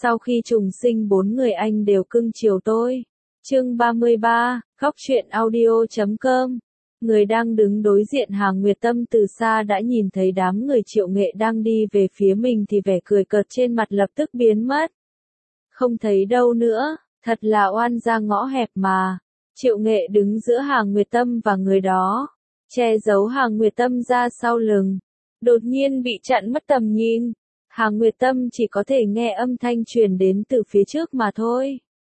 Sau khi trùng sinh 4 người anh đều cưng chiều tôi. Chương 33, Góc truyện audio.com. Người đang đứng đối diện Hàng Nguyệt Tâm từ xa đã nhìn thấy đám người Triệu Nghệ đang đi về phía mình thì vẻ cười cợt trên mặt lập tức biến mất. Không thấy đâu nữa, thật là oan ra ngõ hẹp mà. Triệu Nghệ đứng giữa Hàng Nguyệt Tâm và người đó, che giấu Hàng Nguyệt Tâm ra sau lưng. Đột nhiên bị chặn mất tầm nhìn. Hàng Nguyệt Tâm chỉ có thể nghe âm thanh truyền đến từ phía trước mà thôi.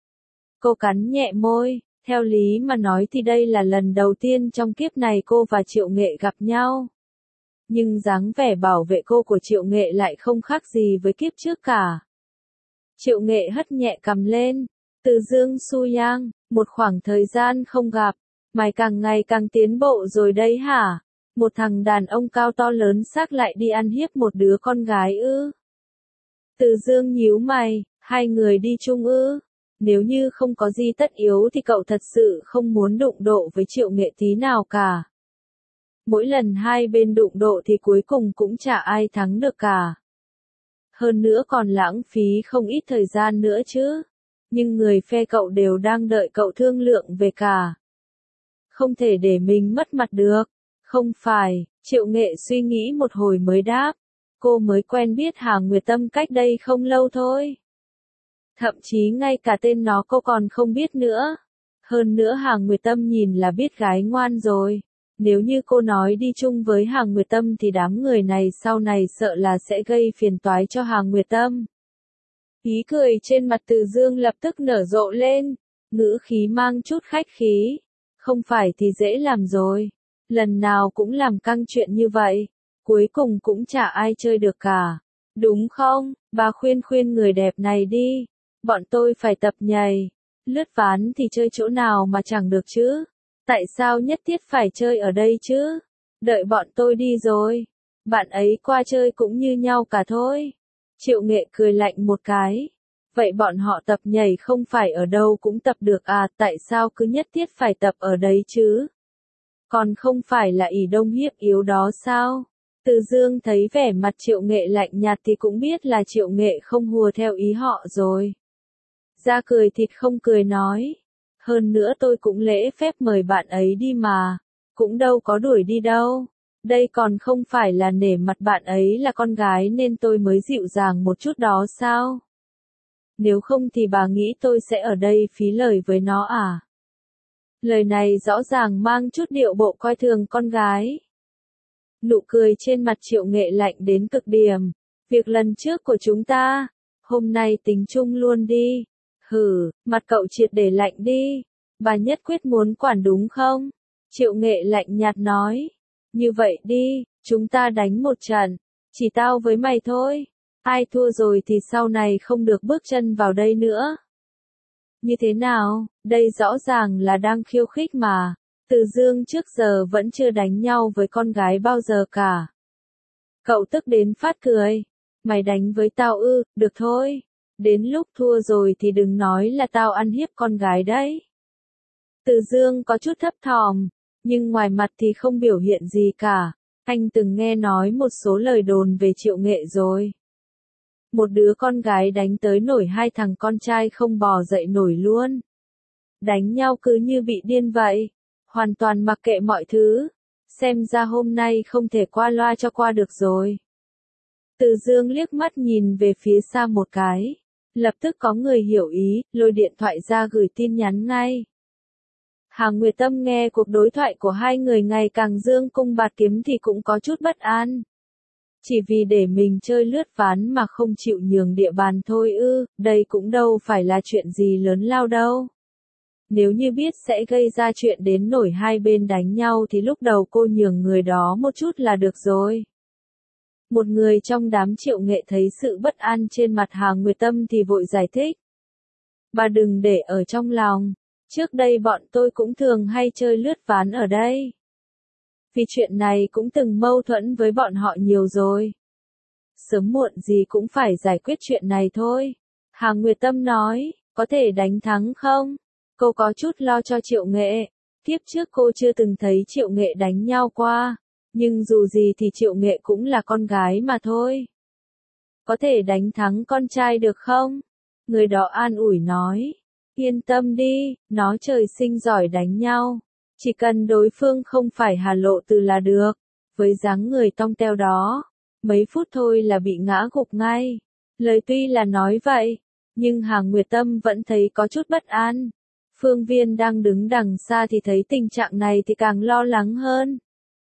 Cô cắn nhẹ môi, theo lý mà nói thì đây là lần đầu tiên trong kiếp này cô và Triệu Nghệ gặp nhau. Nhưng dáng vẻ bảo vệ cô của Triệu Nghệ lại không khác gì với kiếp trước cả. Triệu Nghệ hất nhẹ cằm lên, Từ Dương Su Yang, một khoảng thời gian không gặp, mày càng ngày càng tiến bộ rồi đấy hả? Một thằng đàn ông cao to lớn xác lại đi ăn hiếp một đứa con gái ư? Từ Dương nhíu mày, hai người đi chung ư? Nếu như không có gì tất yếu thì cậu thật sự không muốn đụng độ với Triệu Nghệ tí nào cả. Mỗi lần hai bên đụng độ thì cuối cùng cũng chả ai thắng được cả. Hơn nữa còn lãng phí không ít thời gian nữa chứ. Nhưng người phe cậu đều đang đợi cậu thương lượng về cả. Không thể để mình mất mặt được. Không phải, Triệu Nghệ suy nghĩ một hồi mới đáp. Cô mới quen biết Hàng Nguyệt Tâm cách đây không lâu thôi. Thậm chí ngay cả tên nó cô còn không biết nữa. Hơn nữa Hàng Nguyệt Tâm nhìn là biết gái ngoan rồi. Nếu như cô nói đi chung với Hàng Nguyệt Tâm thì đám người này sau này sợ là sẽ gây phiền toái cho Hàng Nguyệt Tâm. Ý cười trên mặt Từ Dương lập tức nở rộ lên, ngữ khí mang chút khách khí. Không phải thì dễ làm rồi. Lần nào cũng làm căng chuyện như vậy. Cuối cùng cũng chả ai chơi được cả. Đúng không? Bà khuyên người đẹp này đi. Bọn tôi phải tập nhảy. Lướt ván thì chơi chỗ nào mà chẳng được chứ? Tại sao nhất thiết phải chơi ở đây chứ? Đợi bọn tôi đi rồi. Bạn ấy qua chơi cũng như nhau cả thôi. Triệu Nghệ cười lạnh một cái. Vậy bọn họ tập nhảy không phải ở đâu cũng tập được à? Tại sao cứ nhất thiết phải tập ở đấy chứ? Còn không phải là ỷ đông hiếp yếu đó sao? Từ Dương thấy vẻ mặt Triệu Nghệ lạnh nhạt thì cũng biết là Triệu Nghệ không hùa theo ý họ rồi. Ra cười thịt không cười nói. Hơn nữa tôi cũng lễ phép mời bạn ấy đi mà. Cũng đâu có đuổi đi đâu. Đây còn không phải là nể mặt bạn ấy là con gái nên tôi mới dịu dàng một chút đó sao? Nếu không thì bà nghĩ tôi sẽ ở đây phí lời với nó à? Lời này rõ ràng mang chút điệu bộ coi thường con gái. Nụ cười trên mặt Triệu Nghệ lạnh đến cực điểm. Việc lần trước của chúng ta, hôm nay tính chung luôn đi. Hử, mặt cậu triệt để lạnh đi. Bà nhất quyết muốn quản đúng không? Triệu Nghệ lạnh nhạt nói. Như vậy đi, chúng ta đánh một trận. Chỉ tao với mày thôi. Ai thua rồi thì sau này không được bước chân vào đây nữa. Như thế nào? Đây rõ ràng là đang khiêu khích mà. Từ Dương trước giờ vẫn chưa đánh nhau với con gái bao giờ cả. Cậu tức đến phát cười. Mày đánh với tao ư? Được thôi. Đến lúc thua rồi thì đừng nói là tao ăn hiếp con gái đấy. Từ Dương có chút thấp thỏm, nhưng ngoài mặt thì không biểu hiện gì cả. Anh từng nghe nói một số lời đồn về Triệu Nghệ rồi. Một đứa con gái đánh tới nổi hai thằng con trai không bò dậy nổi luôn. Đánh nhau cứ như bị điên vậy. Hoàn toàn mặc kệ mọi thứ. Xem ra hôm nay không thể qua loa cho qua được rồi. Từ Dương liếc mắt nhìn về phía xa một cái. Lập tức có người hiểu ý, lôi điện thoại ra gửi tin nhắn ngay. Hàng Nguyệt Tâm nghe cuộc đối thoại của hai người ngày càng dương cung bạt kiếm thì cũng có chút bất an. Chỉ vì để mình chơi lướt ván mà không chịu nhường địa bàn thôi ư, đây cũng đâu phải là chuyện gì lớn lao đâu. Nếu như biết sẽ gây ra chuyện đến nổi hai bên đánh nhau thì lúc đầu cô nhường người đó một chút là được rồi. Một người trong đám Triệu Nghệ thấy sự bất an trên mặt Hàng Nguyệt Tâm thì vội giải thích. Bà đừng để ở trong lòng. Trước đây bọn tôi cũng thường hay chơi lướt ván ở đây. Vì chuyện này cũng từng mâu thuẫn với bọn họ nhiều rồi. Sớm muộn gì cũng phải giải quyết chuyện này thôi. Hàng Nguyệt Tâm nói, có thể đánh thắng không? Cô có chút lo cho Triệu Nghệ. Tiếp trước cô chưa từng thấy Triệu Nghệ đánh nhau qua. Nhưng dù gì thì Triệu Nghệ cũng là con gái mà thôi. Có thể đánh thắng con trai được không? Người đó an ủi nói, yên tâm đi, nó trời sinh giỏi đánh nhau. Chỉ cần đối phương không phải Hà Lộ Từ là được. Với dáng người tong teo đó, mấy phút thôi là bị ngã gục ngay. Lời tuy là nói vậy, nhưng Hà Nguyệt Tâm vẫn thấy có chút bất an. Phương Viên đang đứng đằng xa thì thấy tình trạng này thì càng lo lắng hơn.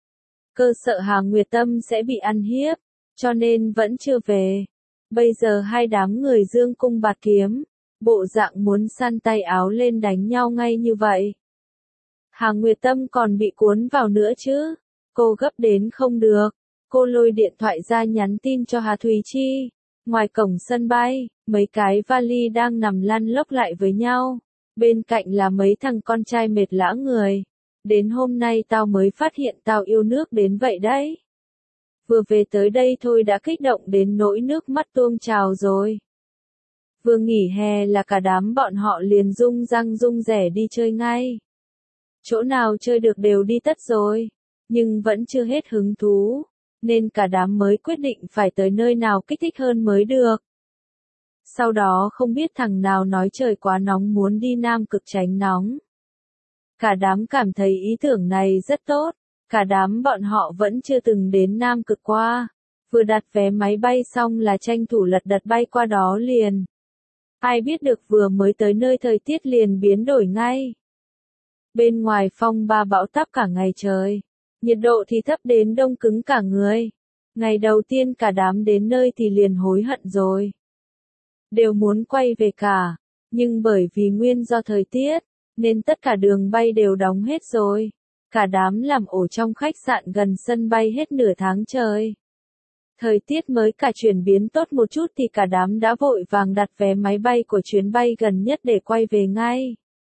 Cơ sợ Hà Nguyệt Tâm sẽ bị ăn hiếp, cho nên vẫn chưa về. Bây giờ hai đám người dương cung bạt kiếm, bộ dạng muốn săn tay áo lên đánh nhau ngay như vậy. Hà Nguyệt Tâm còn bị cuốn vào nữa chứ. Cô gấp đến không được. Cô lôi điện thoại ra nhắn tin cho Hà Thùy Chi. Ngoài cổng sân bay, mấy cái vali đang nằm lăn lóc lại với nhau. Bên cạnh là mấy thằng con trai mệt lã người. Đến hôm nay tao mới phát hiện tao yêu nước đến vậy đấy. Vừa về tới đây thôi đã kích động đến nỗi nước mắt tuôn trào rồi. Vừa nghỉ hè là cả đám bọn họ liền rung răng rung rẻ đi chơi ngay. Chỗ nào chơi được đều đi tất rồi, nhưng vẫn chưa hết hứng thú, nên cả đám mới quyết định phải tới nơi nào kích thích hơn mới được. Sau đó không biết thằng nào nói trời quá nóng muốn đi Nam Cực tránh nóng. Cả đám cảm thấy ý tưởng này rất tốt, cả đám bọn họ vẫn chưa từng đến Nam Cực qua, vừa đặt vé máy bay xong là tranh thủ lật đật bay qua đó liền. Ai biết được vừa mới tới nơi thời tiết liền biến đổi ngay. Bên ngoài phong ba bão táp cả ngày trời, nhiệt độ thì thấp đến đông cứng cả người. Ngày đầu tiên cả đám đến nơi thì liền hối hận rồi. Đều muốn quay về cả, nhưng bởi vì nguyên do thời tiết, nên tất cả đường bay đều đóng hết rồi. Cả đám làm ổ trong khách sạn gần sân bay hết nửa tháng trời. Thời tiết mới cả chuyển biến tốt một chút thì cả đám đã vội vàng đặt vé máy bay của chuyến bay gần nhất để quay về ngay.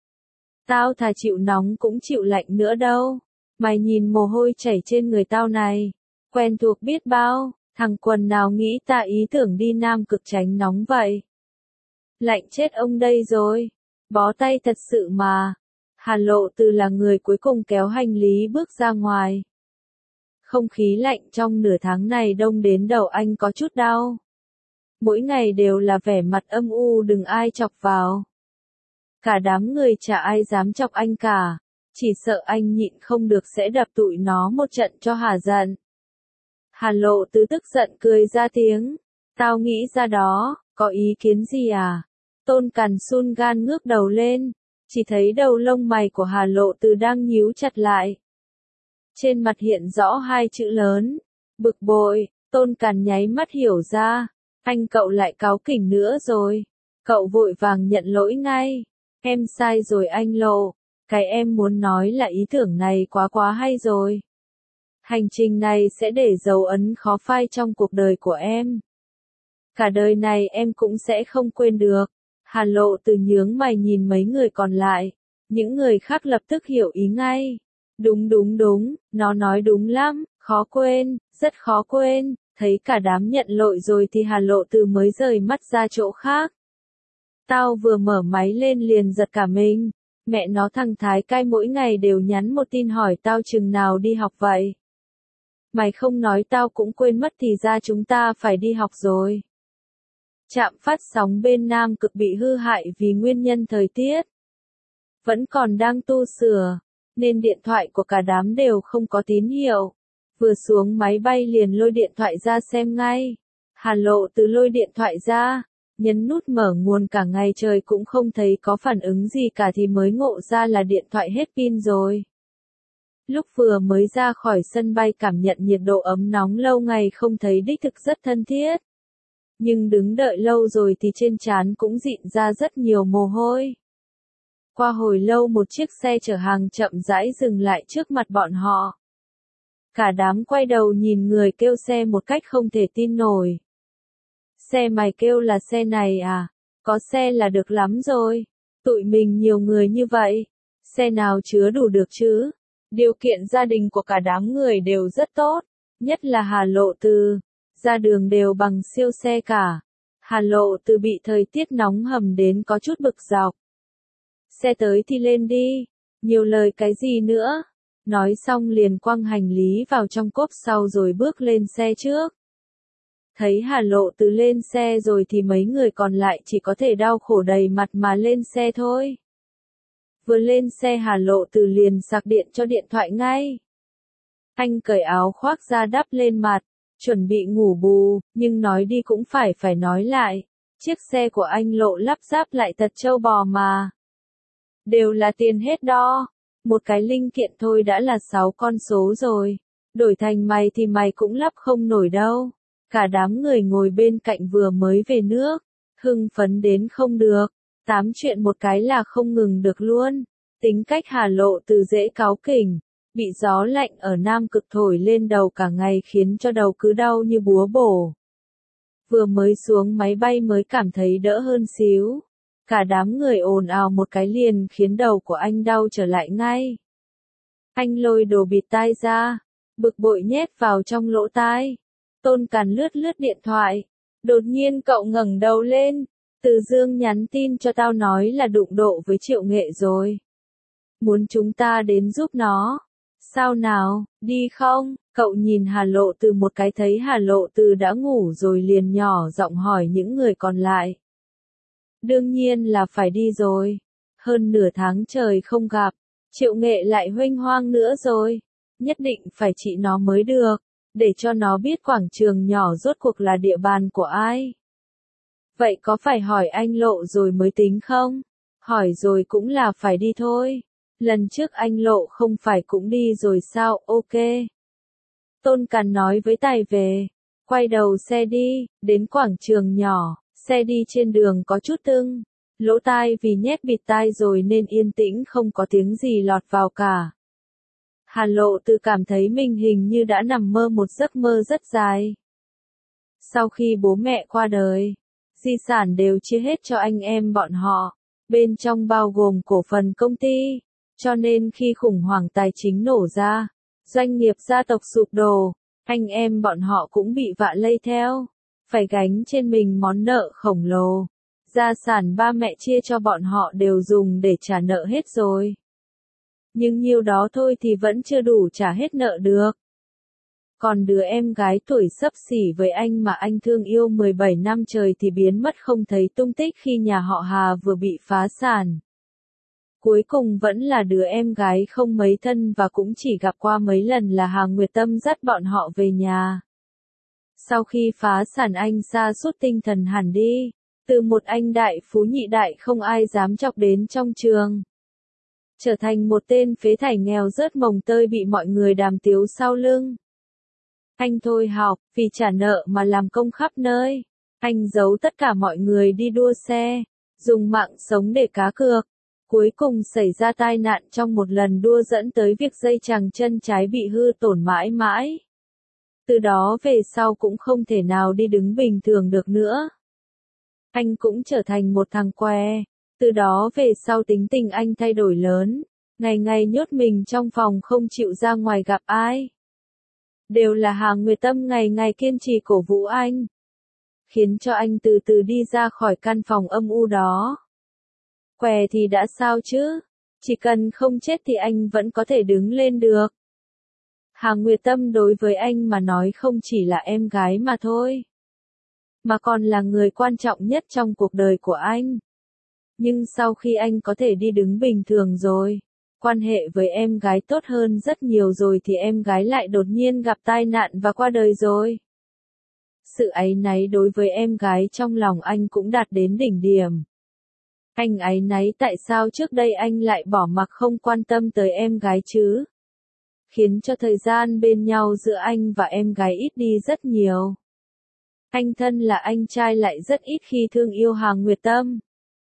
Tao thà chịu nóng cũng chịu lạnh nữa đâu. Mày nhìn mồ hôi chảy trên người tao này. Quen thuộc biết bao, thằng quần nào nghĩ ta ý tưởng đi Nam Cực tránh nóng vậy. Lạnh chết ông đây rồi. Bó tay thật sự mà. Hà Lộ Từ là người cuối cùng kéo hành lý bước ra ngoài. Không khí lạnh trong nửa tháng này đông đến đầu anh có chút đau. Mỗi ngày đều là vẻ mặt âm u đừng ai chọc vào. Cả đám người chả ai dám chọc anh cả, chỉ sợ anh nhịn không được sẽ đập tụi nó một trận cho hả giận. Hà Lộ Từ tức giận cười ra tiếng, tao nghĩ ra đó, có ý kiến gì à? Tôn Càn sun gan ngước đầu lên, chỉ thấy đầu lông mày của Hà Lộ Từ đang nhíu chặt lại. Trên mặt hiện rõ hai chữ lớn, bực bội. Tôn Càn nháy mắt hiểu ra, anh cậu lại cáu kỉnh nữa rồi. Cậu vội vàng nhận lỗi ngay. Em sai rồi anh Lộ, cái em muốn nói là ý tưởng này quá hay rồi. Hành trình này sẽ để dấu ấn khó phai trong cuộc đời của em. Cả đời này em cũng sẽ không quên được. Hà Lộ Từ nhướng mày nhìn mấy người còn lại. Những người khác lập tức hiểu ý ngay. Đúng, nó nói đúng lắm, khó quên, rất khó quên. Thấy cả đám nhận lỗi rồi thì Hà Lộ Từ mới rời mắt ra chỗ khác. Tao vừa mở máy lên liền giật cả mình. Mẹ nó thằng Thái Cai mỗi ngày đều nhắn một tin hỏi tao chừng nào đi học vậy. Mày không nói tao cũng quên mất thì ra chúng ta phải đi học rồi. Trạm phát sóng bên Nam Cực bị hư hại vì nguyên nhân thời tiết. Vẫn còn đang tu sửa, nên điện thoại của cả đám đều không có tín hiệu. Vừa xuống máy bay liền lôi điện thoại ra xem ngay. Hà Lộ Từ lôi điện thoại ra, nhấn nút mở nguồn cả ngày trời cũng không thấy có phản ứng gì cả thì mới ngộ ra là điện thoại hết pin rồi. Lúc vừa mới ra khỏi sân bay cảm nhận nhiệt độ ấm nóng lâu ngày không thấy đích thực rất thân thiết. Nhưng đứng đợi lâu rồi thì trên trán cũng dịn ra rất nhiều mồ hôi. Qua hồi lâu một chiếc xe chở hàng chậm rãi dừng lại trước mặt bọn họ. Cả đám quay đầu nhìn người kêu xe một cách không thể tin nổi. Xe mày kêu là xe này à? Có xe là được lắm rồi. Tụi mình nhiều người như vậy. Xe nào chứa đủ được chứ? Điều kiện gia đình của cả đám người đều rất tốt. Nhất là Hà Lộ Từ. Ra đường đều bằng siêu xe cả. Hà Lộ Từ bị thời tiết nóng hầm đến có chút bực dọc. Xe tới thì lên đi. Nhiều lời cái gì nữa? Nói xong liền quăng hành lý vào trong cốp sau rồi bước lên xe trước. Thấy Hà Lộ Từ lên xe rồi thì mấy người còn lại chỉ có thể đau khổ đầy mặt mà lên xe thôi. Vừa lên xe Hà Lộ Từ liền sạc điện cho điện thoại ngay. Anh cởi áo khoác ra đắp lên mặt, chuẩn bị ngủ bù, nhưng nói đi cũng phải nói lại. Chiếc xe của anh Lộ lắp ráp lại thật trâu bò mà. Đều là tiền hết đó. Một cái linh kiện thôi đã là 6 con số rồi. Đổi thành mày thì mày cũng lắp không nổi đâu. Cả đám người ngồi bên cạnh vừa mới về nước. Hưng phấn đến không được. Tám chuyện một cái là không ngừng được luôn. Tính cách Hà Lộ Từ dễ cáu kỉnh. Bị gió lạnh ở Nam Cực thổi lên đầu cả ngày khiến cho đầu cứ đau như búa bổ. Vừa mới xuống máy bay mới cảm thấy đỡ hơn xíu. Cả đám người ồn ào một cái liền khiến đầu của anh đau trở lại ngay. Anh lôi đồ bịt tai ra, bực bội nhét vào trong lỗ tai. Tôn Càn lướt lướt điện thoại. Đột nhiên cậu ngẩng đầu lên. Từ Dương nhắn tin cho tao nói là đụng độ với Triệu Nghệ rồi. Muốn chúng ta đến giúp nó. Sao nào, đi không? Cậu nhìn Hà Lộ Từ một cái thấy Hà Lộ Từ đã ngủ rồi liền nhỏ giọng hỏi những người còn lại. Đương nhiên là phải đi rồi. Hơn nửa tháng trời không gặp, Triệu Nghệ lại huênh hoang nữa rồi. Nhất định phải trị nó mới được, để cho nó biết quảng trường nhỏ rốt cuộc là địa bàn của ai. Vậy có phải hỏi anh Lộ rồi mới tính không? Hỏi rồi cũng là phải đi thôi. Lần trước anh Lộ không phải cũng đi rồi sao, ok. Tôn Càn nói với Tài về. Quay đầu xe đi, đến quảng trường nhỏ, xe đi trên đường có chút tưng. Lỗ tai vì nhét bịt tai rồi nên yên tĩnh không có tiếng gì lọt vào cả. Hà Lộ Từ cảm thấy mình hình như đã nằm mơ một giấc mơ rất dài. Sau khi bố mẹ qua đời, di sản đều chia hết cho anh em bọn họ, bên trong bao gồm cổ phần công ty. Cho nên khi khủng hoảng tài chính nổ ra, doanh nghiệp gia tộc sụp đổ, anh em bọn họ cũng bị vạ lây theo, phải gánh trên mình món nợ khổng lồ. Gia sản ba mẹ chia cho bọn họ đều dùng để trả nợ hết rồi. Nhưng nhiêu đó thôi thì vẫn chưa đủ trả hết nợ được. Còn đứa em gái tuổi xấp xỉ với anh mà anh thương yêu 17 năm trời thì biến mất không thấy tung tích khi nhà họ Hà vừa bị phá sản. Cuối cùng vẫn là đứa em gái không mấy thân và cũng chỉ gặp qua mấy lần là Hà Nguyệt Tâm dắt bọn họ về nhà. Sau khi phá sản anh sa sút tinh thần hẳn đi, từ một anh đại phú nhị đại không ai dám chọc đến trong trường. Trở thành một tên phế thải nghèo rớt mồng tơi bị mọi người đàm tiếu sau lưng. Anh thôi học, vì trả nợ mà làm công khắp nơi. Anh giấu tất cả mọi người đi đua xe, dùng mạng sống để cá cược. Cuối cùng xảy ra tai nạn trong một lần đua dẫn tới việc dây chằng chân trái bị hư tổn mãi mãi. Từ đó về sau cũng không thể nào đi đứng bình thường được nữa. Anh cũng trở thành một thằng què. Từ đó về sau tính tình anh thay đổi lớn. Ngày ngày nhốt mình trong phòng không chịu ra ngoài gặp ai. Đều là Hà Nguyệt Tâm ngày ngày kiên trì cổ vũ anh. Khiến cho anh từ từ đi ra khỏi căn phòng âm u đó. Què thì đã sao chứ? Chỉ cần không chết thì anh vẫn có thể đứng lên được. Hà Nguyệt Tâm đối với anh mà nói không chỉ là em gái mà thôi. Mà còn là người quan trọng nhất trong cuộc đời của anh. Nhưng sau khi anh có thể đi đứng bình thường rồi, quan hệ với em gái tốt hơn rất nhiều rồi thì em gái lại đột nhiên gặp tai nạn và qua đời rồi. Sự áy náy đối với em gái trong lòng anh cũng đạt đến đỉnh điểm. Anh áy náy tại sao trước đây anh lại bỏ mặc không quan tâm tới em gái chứ? Khiến cho thời gian bên nhau giữa anh và em gái ít đi rất nhiều. Anh thân là anh trai lại rất ít khi thương yêu Hà Nguyệt Tâm.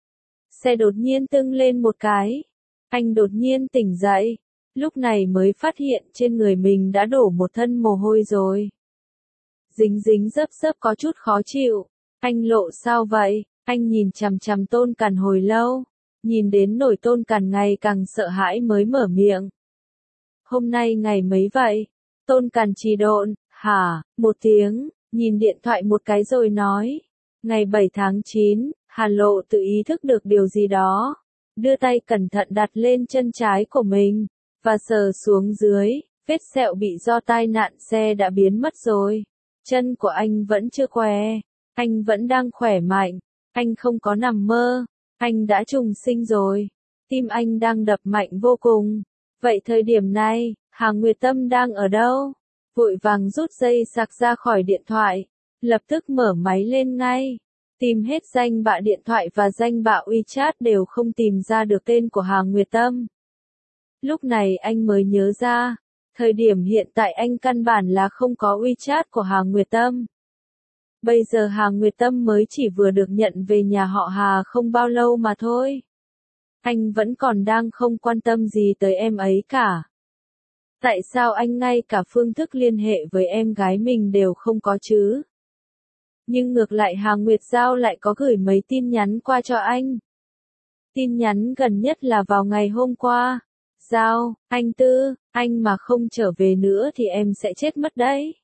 Xe đột nhiên tưng lên một cái. Anh đột nhiên tỉnh dậy. Lúc này mới phát hiện trên người mình đã đổ một thân mồ hôi rồi. Dính dính dấp dấp có chút khó chịu. Anh Lộ sao vậy? Anh nhìn chằm chằm Tôn Càn hồi lâu. Nhìn đến nỗi Tôn Càn ngày càng sợ hãi mới mở miệng. Hôm nay ngày mấy vậy? Tôn Càn trì độn, hả? Một tiếng, nhìn điện thoại một cái rồi nói. Ngày 7 tháng 9, Hà Lộ tự ý thức được điều gì đó. Đưa tay cẩn thận đặt lên chân trái của mình, và sờ xuống dưới, vết sẹo bị do tai nạn xe đã biến mất rồi. Chân của anh vẫn chưa què, anh vẫn đang khỏe mạnh, anh không có nằm mơ, anh đã trùng sinh rồi. Tim anh đang đập mạnh vô cùng. Vậy thời điểm này, Hà Nguyệt Tâm đang ở đâu? Vội vàng rút dây sạc ra khỏi điện thoại, lập tức mở máy lên ngay. Tìm hết danh bạ điện thoại và danh bạ WeChat đều không tìm ra được tên của Hà Nguyệt Tâm. Lúc này anh mới nhớ ra, thời điểm hiện tại anh căn bản là không có WeChat của Hà Nguyệt Tâm. Bây giờ Hà Nguyệt Tâm mới chỉ vừa được nhận về nhà họ Hà không bao lâu mà thôi. Anh vẫn còn đang không quan tâm gì tới em ấy cả. Tại sao anh ngay cả phương thức liên hệ với em gái mình đều không có chứ? Nhưng ngược lại Hà Nguyệt Giao lại có gửi mấy tin nhắn qua cho anh. Tin nhắn gần nhất là vào ngày hôm qua. Giao, anh Tư, anh mà không trở về nữa thì em sẽ chết mất đấy.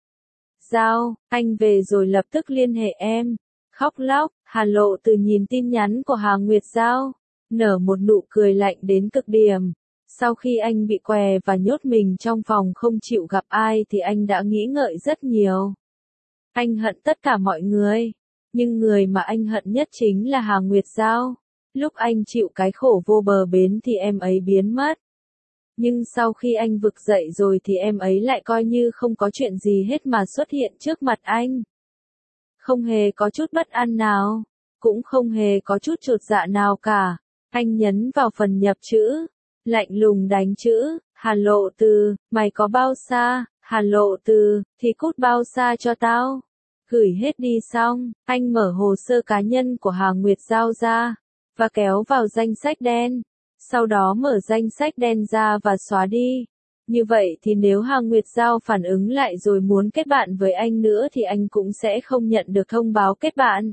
Giao, anh về rồi lập tức liên hệ em. Khóc lóc, Hà Lộ Từ nhìn tin nhắn của Hà Nguyệt Giao, nở một nụ cười lạnh đến cực điểm. Sau khi anh bị què và nhốt mình trong phòng không chịu gặp ai thì anh đã nghĩ ngợi rất nhiều. Anh hận tất cả mọi người, nhưng người mà anh hận nhất chính là Hà Nguyệt Giao. Lúc anh chịu cái khổ vô bờ bến thì em ấy biến mất. Nhưng sau khi anh vực dậy rồi thì em ấy lại coi như không có chuyện gì hết mà xuất hiện trước mặt anh. Không hề có chút bất an nào, cũng không hề có chút chột dạ nào cả. Anh nhấn vào phần nhập chữ, lạnh lùng đánh chữ, Hà Lộ Từ, mày có bao xa, Hà Lộ Từ, thì cút bao xa cho tao. Gửi hết đi xong, anh mở hồ sơ cá nhân của Hà Nguyệt Giao ra, và kéo vào danh sách đen. Sau đó mở danh sách đen ra và xóa đi. Như vậy thì nếu Hà Nguyệt Giao phản ứng lại rồi muốn kết bạn với anh nữa thì anh cũng sẽ không nhận được thông báo kết bạn.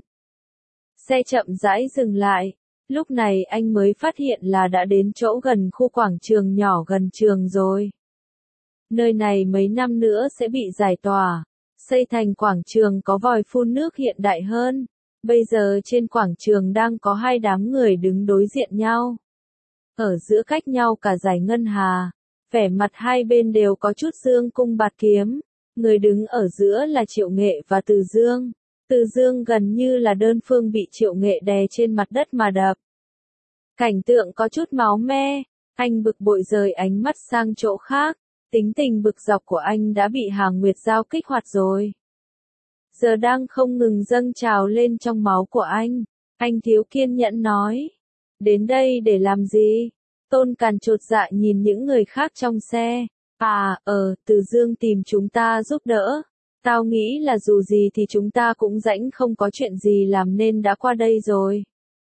Xe chậm rãi dừng lại. Lúc này anh mới phát hiện là đã đến chỗ gần khu quảng trường nhỏ gần trường rồi. Nơi này mấy năm nữa sẽ bị giải tỏa, xây thành quảng trường có vòi phun nước hiện đại hơn. Bây giờ trên quảng trường đang có hai đám người đứng đối diện nhau. Ở giữa cách nhau cả dải ngân hà, vẻ mặt hai bên đều có chút dương cung bạt kiếm. Người đứng ở giữa là Triệu Nghệ và Từ Dương. Từ Dương gần như là đơn phương bị Triệu Nghệ đè trên mặt đất mà đập. Cảnh tượng có chút máu me, anh bực bội rời ánh mắt sang chỗ khác. Tính tình bực dọc của anh đã bị Hà Nguyệt Giao kích hoạt rồi. Giờ đang không ngừng dâng trào lên trong máu của anh. Anh thiếu kiên nhẫn nói. Đến đây để làm gì? Tôn Càn chột dạ nhìn những người khác trong xe. Từ Dương tìm chúng ta giúp đỡ. Tao nghĩ là dù gì thì chúng ta cũng rãnh không có chuyện gì làm nên đã qua đây rồi.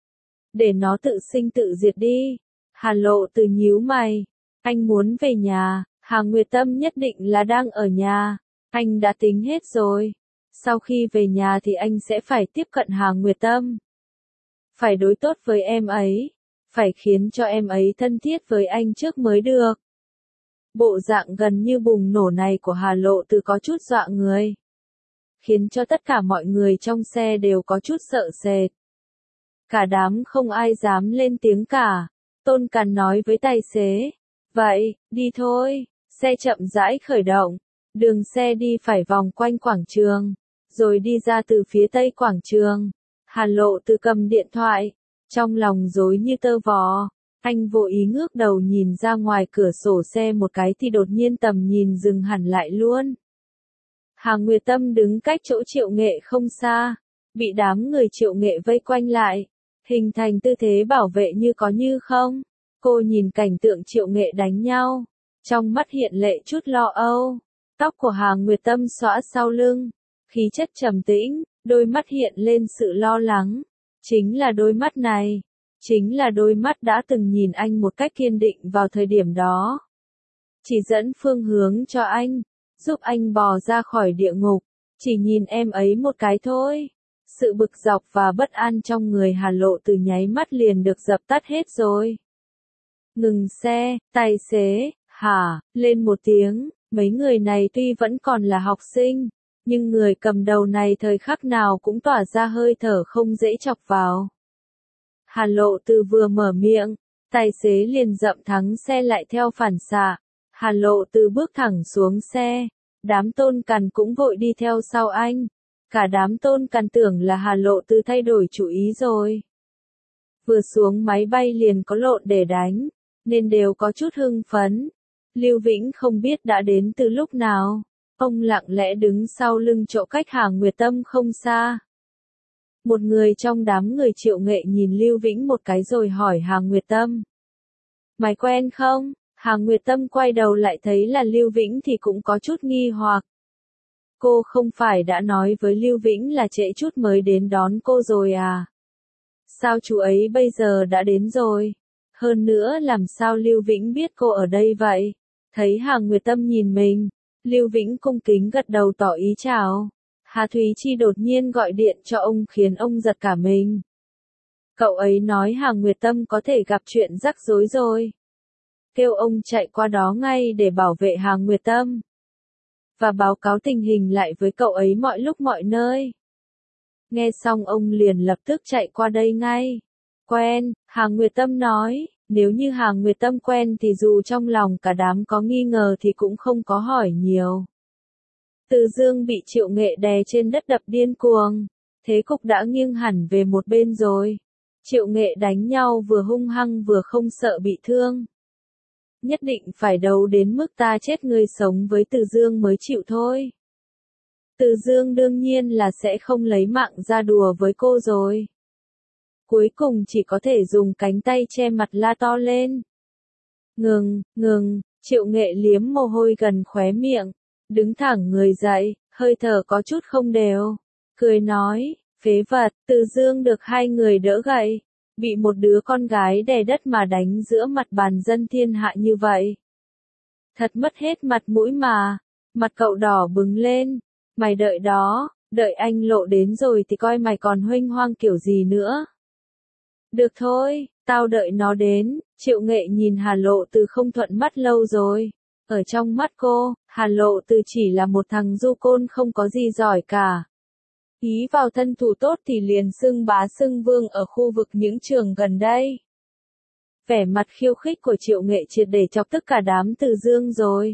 Để nó tự sinh tự diệt đi. Hà Lộ Từ nhíu mày. Anh muốn về nhà. Hà Nguyệt Tâm nhất định là đang ở nhà. Anh đã tính hết rồi. Sau khi về nhà thì anh sẽ phải tiếp cận Hà Nguyệt Tâm. Phải đối tốt với em ấy. Phải khiến cho em ấy thân thiết với anh trước mới được. Bộ dạng gần như bùng nổ này của Hà Lộ Từ có chút dọa người. Khiến cho tất cả mọi người trong xe đều có chút sợ sệt. Cả đám không ai dám lên tiếng cả. Tôn Càn nói với tài xế. Vậy, đi thôi. Xe chậm rãi khởi động. Đường xe đi phải vòng quanh quảng trường. Rồi đi ra từ phía tây quảng trường. Hà Lộ Từ cầm điện thoại. Trong lòng rối như tơ vò. Anh vô ý ngước đầu nhìn ra ngoài cửa sổ xe một cái thì đột nhiên tầm nhìn dừng hẳn lại luôn. Hà Nguyệt Tâm đứng cách chỗ Triệu Nghệ không xa. Bị đám người Triệu Nghệ vây quanh lại. Hình thành tư thế bảo vệ như có như không. Cô nhìn cảnh tượng Triệu Nghệ đánh nhau. Trong mắt hiện lệ chút lo âu. Tóc của Hà Nguyệt Tâm xõa sau lưng. Khí chất trầm tĩnh, đôi mắt hiện lên sự lo lắng. Chính là đôi mắt này. Chính là đôi mắt đã từng nhìn anh một cách kiên định vào thời điểm đó. Chỉ dẫn phương hướng cho anh. Giúp anh bò ra khỏi địa ngục. Chỉ nhìn em ấy một cái thôi. Sự bực dọc và bất an trong người Hà Lộ Từ nháy mắt liền được dập tắt hết rồi. Ngừng xe, tài xế, lên một tiếng. Mấy người này tuy vẫn còn là học sinh, nhưng người cầm đầu này thời khắc nào cũng tỏa ra hơi thở không dễ chọc vào. Hà Lộ Từ vừa mở miệng, tài xế liền dậm thắng xe lại theo phản xạ. Hà Lộ Từ bước thẳng xuống xe, Đám Tôn Càn cũng vội đi theo sau anh. Cả đám Tôn Càn tưởng là Hà Lộ Tư thay đổi chủ ý rồi. Vừa xuống máy bay liền có lộn để đánh, nên đều có chút hưng phấn. Lưu Vĩnh không biết đã đến từ lúc nào. Ông lặng lẽ đứng sau lưng chỗ cách Hà Nguyệt Tâm không xa. Một người trong đám người Triệu Nghệ nhìn Lưu Vĩnh một cái rồi hỏi Hà Nguyệt Tâm. Mày quen không? Hà Nguyệt Tâm quay đầu lại thấy là Lưu Vĩnh thì cũng có chút nghi hoặc. Cô không phải đã nói với Lưu Vĩnh là trễ chút mới đến đón cô rồi à? Sao chú ấy bây giờ đã đến rồi? Hơn nữa làm sao Lưu Vĩnh biết cô ở đây vậy? Thấy Hà Nguyệt Tâm nhìn mình, Lưu Vĩnh cung kính gật đầu tỏ ý chào. Hà Thúy Chi đột nhiên gọi điện cho ông khiến ông giật cả mình. Cậu ấy nói Hà Nguyệt Tâm có thể gặp chuyện rắc rối rồi. Kêu ông chạy qua đó ngay để bảo vệ Hà Nguyệt Tâm. Và báo cáo tình hình lại với cậu ấy mọi lúc mọi nơi. Nghe xong ông liền lập tức chạy qua đây ngay. Quen, Hà Nguyệt Tâm nói, nếu như Hà Nguyệt Tâm quen thì dù trong lòng cả đám có nghi ngờ thì cũng không có hỏi nhiều. Từ Dương bị Triệu Nghệ đè trên đất đập điên cuồng, thế cục đã nghiêng hẳn về một bên rồi. Triệu Nghệ đánh nhau vừa hung hăng vừa không sợ bị thương. Nhất định phải đấu đến mức ta chết người sống với Từ Dương mới chịu thôi. Từ Dương đương nhiên là sẽ không lấy mạng ra đùa với cô rồi. Cuối cùng chỉ có thể dùng cánh tay che mặt la to lên. Ngừng, Triệu Nghệ liếm mồ hôi gần khóe miệng, đứng thẳng người dậy, hơi thở có chút không đều. Cười nói, phế vật, Từ Dương được hai người đỡ gậy, bị một đứa con gái đè đất mà đánh giữa mặt bàn dân thiên hạ như vậy. Thật mất hết mặt mũi mà, mặt cậu đỏ bừng lên, mày đợi đó, đợi anh Lộ đến rồi thì coi mày còn huênh hoang kiểu gì nữa. Được thôi, tao đợi nó đến. Triệu Nghệ nhìn Hà Lộ Từ không thuận mắt lâu rồi. Ở trong mắt cô, Hà Lộ Từ chỉ là một thằng du côn không có gì giỏi cả. Ý vào thân thủ tốt thì liền xưng bá xưng vương ở khu vực những trường gần đây. Vẻ mặt khiêu khích của Triệu Nghệ triệt để chọc tức cả đám Từ Dương rồi.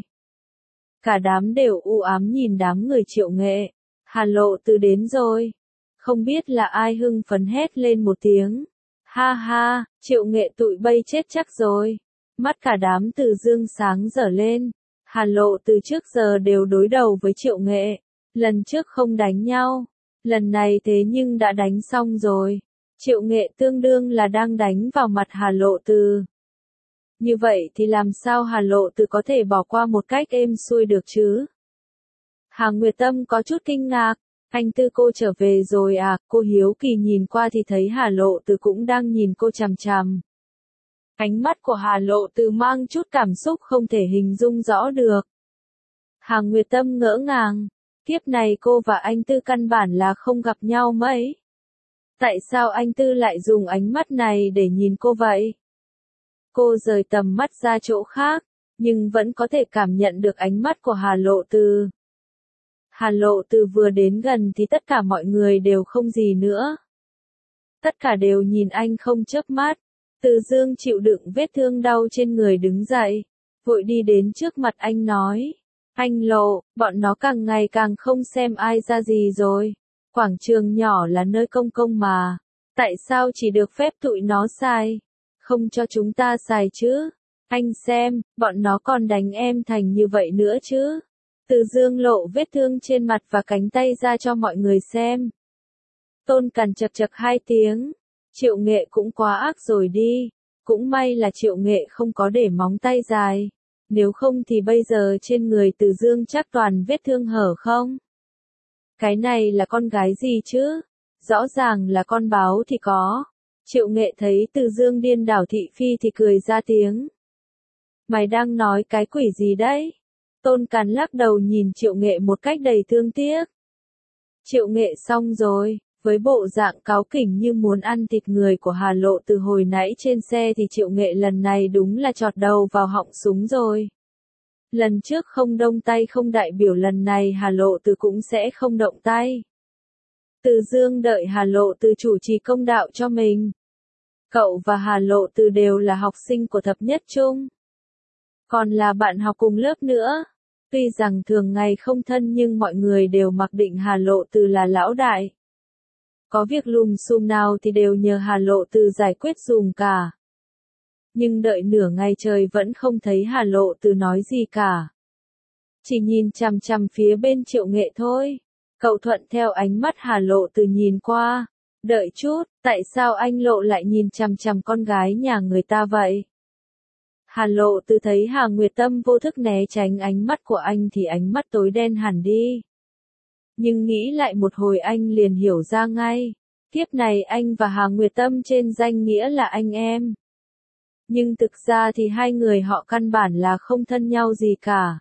Cả đám đều u ám nhìn đám người Triệu Nghệ. Hà Lộ Từ đến rồi. Không biết là ai hưng phấn hét lên một tiếng. Ha ha, Triệu Nghệ tụi bây chết chắc rồi. Mắt cả đám Từ Dương sáng dở lên. Hà Lộ từ trước giờ đều đối đầu với Triệu Nghệ. Lần trước không đánh nhau. Lần này thế nhưng đã đánh xong rồi. Triệu Nghệ tương đương là đang đánh vào mặt Hà Lộ Từ. Như vậy thì làm sao Hà Lộ Từ có thể bỏ qua một cách êm xuôi được chứ? Hà Nguyệt Tâm có chút kinh ngạc. Anh Tư cô trở về rồi à? Cô hiếu kỳ nhìn qua thì thấy Hà Lộ Từ cũng đang nhìn cô chằm chằm. Ánh mắt của Hà Lộ Từ mang chút cảm xúc không thể hình dung rõ được. Hà Nguyệt Tâm ngỡ ngàng. Kiếp này cô và anh Tư căn bản là không gặp nhau mấy. Tại sao anh Tư lại dùng ánh mắt này để nhìn cô vậy? Cô rời tầm mắt ra chỗ khác, nhưng vẫn có thể cảm nhận được ánh mắt của Hà Lộ Từ. Hà Lộ Từ vừa đến gần thì tất cả mọi người đều không gì nữa. Tất cả đều nhìn anh không chớp mắt. Từ Dương chịu đựng vết thương đau trên người đứng dậy, vội đi đến trước mặt anh nói. Anh Lộ, bọn nó càng ngày càng không xem ai ra gì rồi. Quảng trường nhỏ là nơi công cộng mà. Tại sao chỉ được phép tụi nó xài? Không cho chúng ta xài chứ? Anh xem, bọn nó còn đánh em thành như vậy nữa chứ? Từ Dương lộ vết thương trên mặt và cánh tay ra cho mọi người xem. Tôn Càn chật chật hai tiếng. Triệu Nghệ cũng quá ác rồi đi. Cũng may là Triệu Nghệ không có để móng tay dài. Nếu không thì bây giờ trên người Từ Dương chắc toàn vết thương hở không? Cái này là con gái gì chứ? Rõ ràng là con báo thì có. Triệu Nghệ thấy Từ Dương điên đảo thị phi thì cười ra tiếng. Mày đang nói cái quỷ gì đấy? Tôn Càn lắc đầu nhìn Triệu Nghệ một cách đầy thương tiếc. Triệu Nghệ xong rồi, với bộ dạng cáu kỉnh như muốn ăn thịt người của Hà Lộ từ hồi nãy trên xe thì Triệu Nghệ lần này đúng là chọt đầu vào họng súng rồi. Lần trước không động tay không đại biểu lần này Hà Lộ từ cũng sẽ không động tay. Từ Dương đợi Hà Lộ từ chủ trì công đạo cho mình. Cậu và Hà Lộ từ đều là học sinh của thập nhất trung. Còn là bạn học cùng lớp nữa. Tuy rằng thường ngày không thân nhưng mọi người đều mặc định Hà Lộ Từ là lão đại. Có việc lùm xùm nào thì đều nhờ Hà Lộ Từ giải quyết dùm cả. Nhưng đợi nửa ngày trời vẫn không thấy Hà Lộ Từ nói gì cả. Chỉ nhìn chằm chằm phía bên Triệu Nghệ thôi. Cậu thuận theo ánh mắt Hà Lộ Từ nhìn qua. Đợi chút, tại sao anh Lộ lại nhìn chằm chằm con gái nhà người ta vậy? Hà Lộ Từ thấy Hà Nguyệt Tâm vô thức né tránh ánh mắt của anh thì ánh mắt tối đen hẳn đi. Nhưng nghĩ lại một hồi anh liền hiểu ra ngay. Kiếp này anh và Hà Nguyệt Tâm trên danh nghĩa là anh em. Nhưng thực ra thì hai người họ căn bản là không thân nhau gì cả.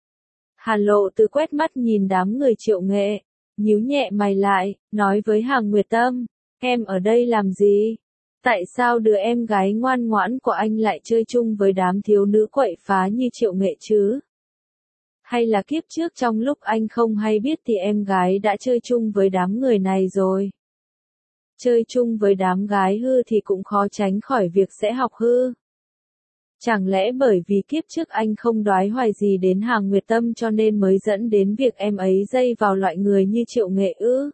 Hà Lộ Từ quét mắt nhìn đám người Triệu Nghệ, nhíu nhẹ mày lại, nói với Hà Nguyệt Tâm, em ở đây làm gì? Tại sao đứa em gái ngoan ngoãn của anh lại chơi chung với đám thiếu nữ quậy phá như Triệu Nghệ chứ? Hay là kiếp trước trong lúc anh không hay biết thì em gái đã chơi chung với đám người này rồi? Chơi chung với đám gái hư thì cũng khó tránh khỏi việc sẽ học hư. Chẳng lẽ bởi vì kiếp trước anh không đoái hoài gì đến Hà Nguyệt Tâm cho nên mới dẫn đến việc em ấy dây vào loại người như Triệu Nghệ ư?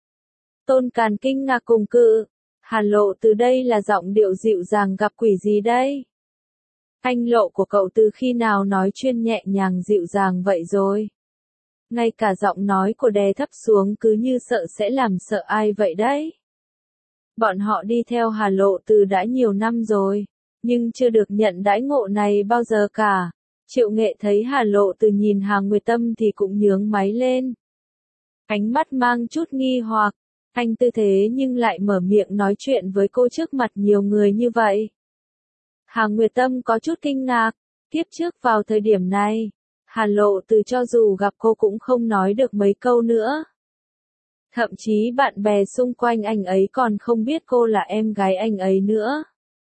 Tôn Càn kinh ngạc cùng cự. Hà Lộ Từ đây là giọng điệu dịu dàng gặp quỷ gì đây? Anh Lộ của cậu từ khi nào nói chuyên nhẹ nhàng dịu dàng vậy rồi? Ngay cả giọng nói của đè thấp xuống cứ như sợ sẽ làm sợ ai vậy đấy? Bọn họ đi theo Hà Lộ Từ đã nhiều năm rồi, nhưng chưa được nhận đãi ngộ này bao giờ cả. Triệu Nghệ thấy Hà Lộ Từ nhìn Hà Nguyệt Tâm thì cũng nhướng máy lên. Ánh mắt mang chút nghi hoặc, anh tư thế nhưng lại mở miệng nói chuyện với cô trước mặt nhiều người như vậy. Hà Nguyệt Tâm có chút kinh ngạc, kiếp trước vào thời điểm này, Hà Lộ Từ cho dù gặp cô cũng không nói được mấy câu nữa. Thậm chí bạn bè xung quanh anh ấy còn không biết cô là em gái anh ấy nữa.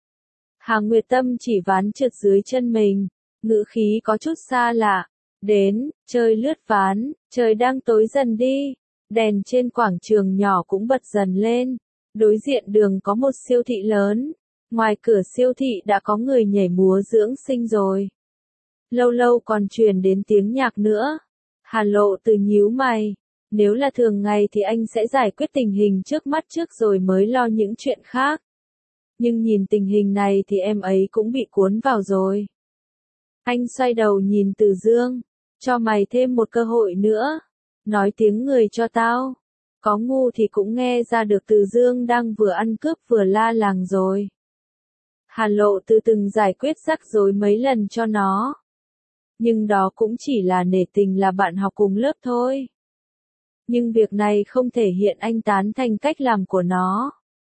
Hà Nguyệt Tâm chỉ ván trượt dưới chân mình, ngữ khí có chút xa lạ. Đến, chơi lướt ván, trời đang tối dần đi. Đèn trên quảng trường nhỏ cũng bật dần lên. Đối diện đường có một siêu thị lớn. Ngoài cửa siêu thị đã có người nhảy múa dưỡng sinh rồi. Lâu lâu còn truyền đến tiếng nhạc nữa. Hà Lộ Từ nhíu mày. Nếu là thường ngày thì anh sẽ giải quyết tình hình trước mắt trước rồi mới lo những chuyện khác. Nhưng nhìn tình hình này thì em ấy cũng bị cuốn vào rồi. Anh xoay đầu nhìn Từ Dương. Cho mày thêm một cơ hội nữa. Nói tiếng người cho tao. Có ngu thì cũng nghe ra được Từ Dương đang vừa ăn cướp vừa la làng rồi. Hà Lộ Từ từng giải quyết rắc rối mấy lần cho nó. Nhưng đó cũng chỉ là nể tình là bạn học cùng lớp thôi. Nhưng việc này không thể hiện anh tán thành cách làm của nó.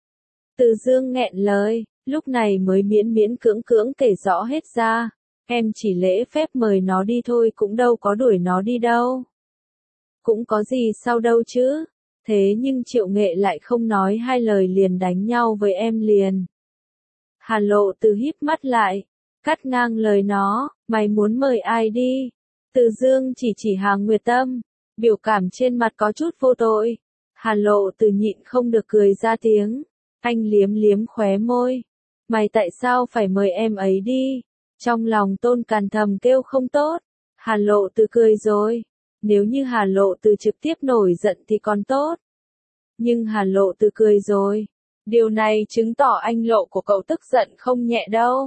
Từ Dương nghẹn lời, lúc này mới miễn miễn cưỡng cưỡng kể rõ hết ra. Em chỉ lễ phép mời nó đi thôi cũng đâu có đuổi nó đi đâu. Cũng có gì sao đâu chứ. Thế nhưng Triệu Nghệ lại không nói hai lời liền đánh nhau với em liền. Hà Lộ Từ híp mắt lại, cắt ngang lời nó, mày muốn mời ai đi? Từ Dương chỉ Hà Nguyệt Tâm, biểu cảm trên mặt có chút vô tội. Hà Lộ Từ nhịn không được cười ra tiếng. Anh liếm liếm khóe môi. Mày tại sao phải mời em ấy đi? Trong lòng Tôn Càn thầm kêu không tốt. Hà Lộ Từ cười rồi. Nếu như Hà Lộ Từ trực tiếp nổi giận thì còn tốt. Nhưng Hà Lộ Từ cười rồi. Điều này chứng tỏ anh Lộ của cậu tức giận không nhẹ đâu.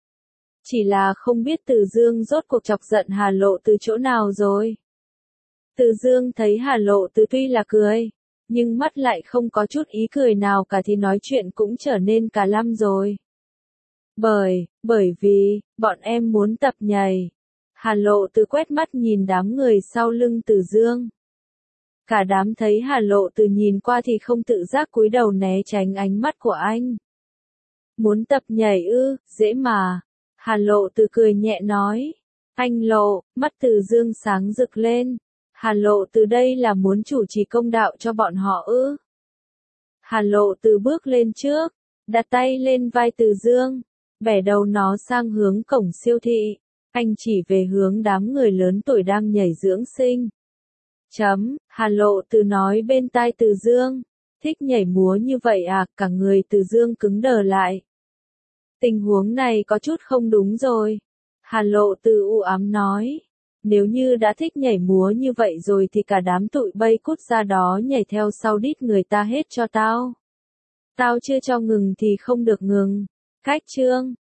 Chỉ là không biết Từ Dương rốt cuộc chọc giận Hà Lộ Từ chỗ nào rồi. Từ Dương thấy Hà Lộ Từ tuy là cười, nhưng mắt lại không có chút ý cười nào cả thì nói chuyện cũng trở nên cả lăm rồi. Bởi vì, bọn em muốn tập nhảy. Hà Lộ Từ quét mắt nhìn đám người sau lưng Từ Dương. Cả đám thấy Hà Lộ Từ nhìn qua thì không tự giác cúi đầu né tránh ánh mắt của anh. Muốn tập nhảy ư, dễ mà. Hà Lộ Từ cười nhẹ nói. Anh Lộ, mắt Từ Dương sáng rực lên. Hà Lộ Từ đây là muốn chủ trì công đạo cho bọn họ ư. Hà Lộ Từ bước lên trước, đặt tay lên vai Từ Dương, bẻ đầu nó sang hướng cổng siêu thị. Anh chỉ về hướng đám người lớn tuổi đang nhảy dưỡng sinh. Hà Lộ Từ nói bên tai Từ Dương. Thích nhảy múa như vậy à, cả người Từ Dương cứng đờ lại. Tình huống này có chút không đúng rồi. Hà Lộ Từ u ám nói. Nếu như đã thích nhảy múa như vậy rồi thì cả đám tụi bay cút ra đó nhảy theo sau đít người ta hết cho tao. Tao chưa cho ngừng thì không được ngừng. Khách trương.